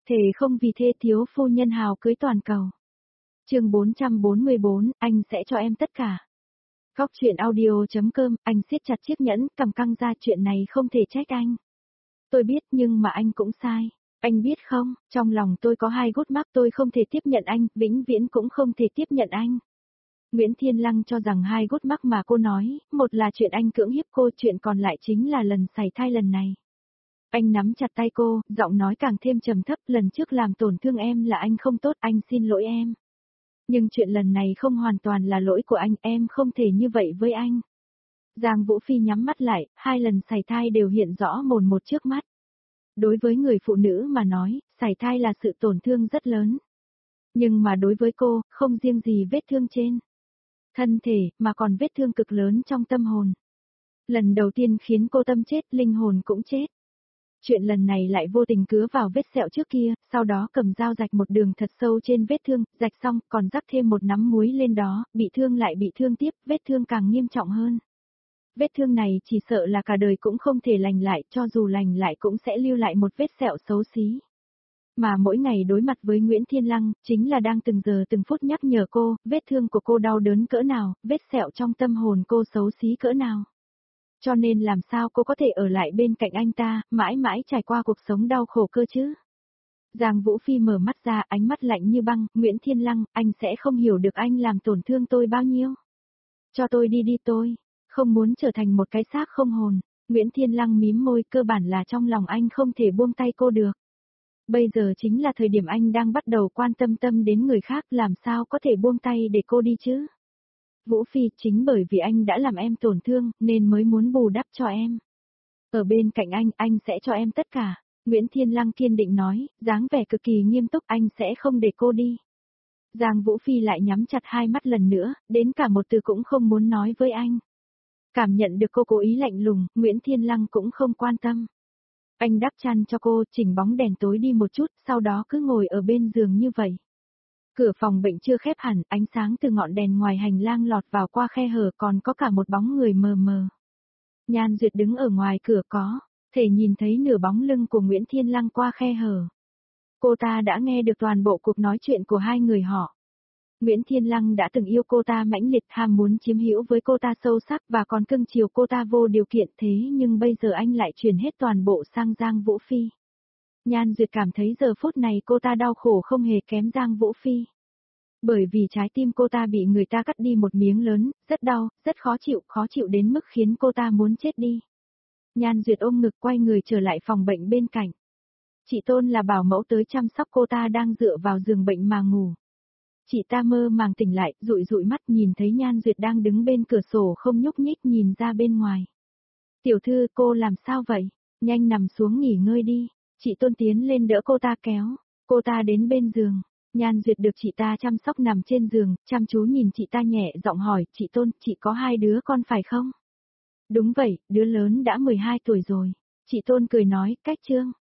Thề không vì thê thiếu phu nhân hào cưới toàn cầu. Chương 444, anh sẽ cho em tất cả. Góc truyện audio.com, anh siết chặt chiếc nhẫn, cầm căng ra, chuyện này không thể trách anh. Tôi biết nhưng mà anh cũng sai. Anh biết không, trong lòng tôi có hai gút mắc, tôi không thể tiếp nhận anh, vĩnh viễn cũng không thể tiếp nhận anh. Nguyễn Thiên Lăng cho rằng hai gút mắc mà cô nói, một là chuyện anh cưỡng hiếp cô, chuyện còn lại chính là lần sảy thai lần này. Anh nắm chặt tay cô, giọng nói càng thêm trầm thấp, lần trước làm tổn thương em là anh không tốt, anh xin lỗi em. Nhưng chuyện lần này không hoàn toàn là lỗi của anh, em không thể như vậy với anh. Giang Vũ Phi nhắm mắt lại, hai lần sảy thai đều hiện rõ mồn một trước mắt. Đối với người phụ nữ mà nói, sảy thai là sự tổn thương rất lớn. Nhưng mà đối với cô, không riêng gì vết thương trên thân thể, mà còn vết thương cực lớn trong tâm hồn. Lần đầu tiên khiến cô tâm chết, linh hồn cũng chết. Chuyện lần này lại vô tình cứa vào vết sẹo trước kia, sau đó cầm dao rạch một đường thật sâu trên vết thương, rạch xong, còn rắc thêm một nắm muối lên đó, bị thương lại bị thương tiếp, vết thương càng nghiêm trọng hơn. Vết thương này chỉ sợ là cả đời cũng không thể lành lại, cho dù lành lại cũng sẽ lưu lại một vết sẹo xấu xí. Mà mỗi ngày đối mặt với Nguyễn Thiên Lăng, chính là đang từng giờ từng phút nhắc nhở cô, vết thương của cô đau đớn cỡ nào, vết sẹo trong tâm hồn cô xấu xí cỡ nào. Cho nên làm sao cô có thể ở lại bên cạnh anh ta, mãi mãi trải qua cuộc sống đau khổ cơ chứ? Giang Vũ Phi mở mắt ra, ánh mắt lạnh như băng, Nguyễn Thiên Lăng, anh sẽ không hiểu được anh làm tổn thương tôi bao nhiêu. Cho tôi đi đi, tôi không muốn trở thành một cái xác không hồn. Nguyễn Thiên Lăng mím môi, cơ bản là trong lòng anh không thể buông tay cô được. Bây giờ chính là thời điểm anh đang bắt đầu quan tâm đến người khác, làm sao có thể buông tay để cô đi chứ? Vũ Phi, chính bởi vì anh đã làm em tổn thương, nên mới muốn bù đắp cho em. Ở bên cạnh anh sẽ cho em tất cả. Nguyễn Thiên Lăng kiên định nói, dáng vẻ cực kỳ nghiêm túc, anh sẽ không để cô đi. Giang Vũ Phi lại nhắm chặt hai mắt lần nữa, đến cả một từ cũng không muốn nói với anh. Cảm nhận được cô cố ý lạnh lùng, Nguyễn Thiên Lăng cũng không quan tâm. Anh đắp chăn cho cô, chỉnh bóng đèn tối đi một chút, sau đó cứ ngồi ở bên giường như vậy. Cửa phòng bệnh chưa khép hẳn, ánh sáng từ ngọn đèn ngoài hành lang lọt vào qua khe hở, còn có cả một bóng người mờ mờ. Nhan Duyệt đứng ở ngoài cửa, có thể nhìn thấy nửa bóng lưng của Nguyễn Thiên Lăng qua khe hở. Cô ta đã nghe được toàn bộ cuộc nói chuyện của hai người họ. Nguyễn Thiên Lăng đã từng yêu cô ta mãnh liệt, ham muốn chiếm hữu với cô ta sâu sắc và còn cưng chiều cô ta vô điều kiện, thế nhưng bây giờ anh lại chuyển hết toàn bộ sang Giang Vũ Phi. Nhan Duyệt cảm thấy giờ phút này cô ta đau khổ không hề kém Giang Vũ Phi. Bởi vì trái tim cô ta bị người ta cắt đi một miếng lớn, rất đau, rất khó chịu đến mức khiến cô ta muốn chết đi. Nhan Duyệt ôm ngực quay người trở lại phòng bệnh bên cạnh. Chị Tôn là bảo mẫu tới chăm sóc cô ta đang dựa vào giường bệnh mà ngủ. Chị ta mơ màng tỉnh lại, dụi mắt nhìn thấy Nhan Duyệt đang đứng bên cửa sổ không nhúc nhích nhìn ra bên ngoài. Tiểu thư, cô làm sao vậy? Nhanh nằm xuống nghỉ ngơi đi. Chị Tôn tiến lên đỡ cô ta kéo. Cô ta đến bên giường. Nhan Duyệt được chị ta chăm sóc nằm trên giường, chăm chú nhìn chị ta nhẹ giọng hỏi, chị Tôn, chị có hai đứa con phải không? Đúng vậy, đứa lớn đã 12 tuổi rồi. Chị Tôn cười nói, cách Trương.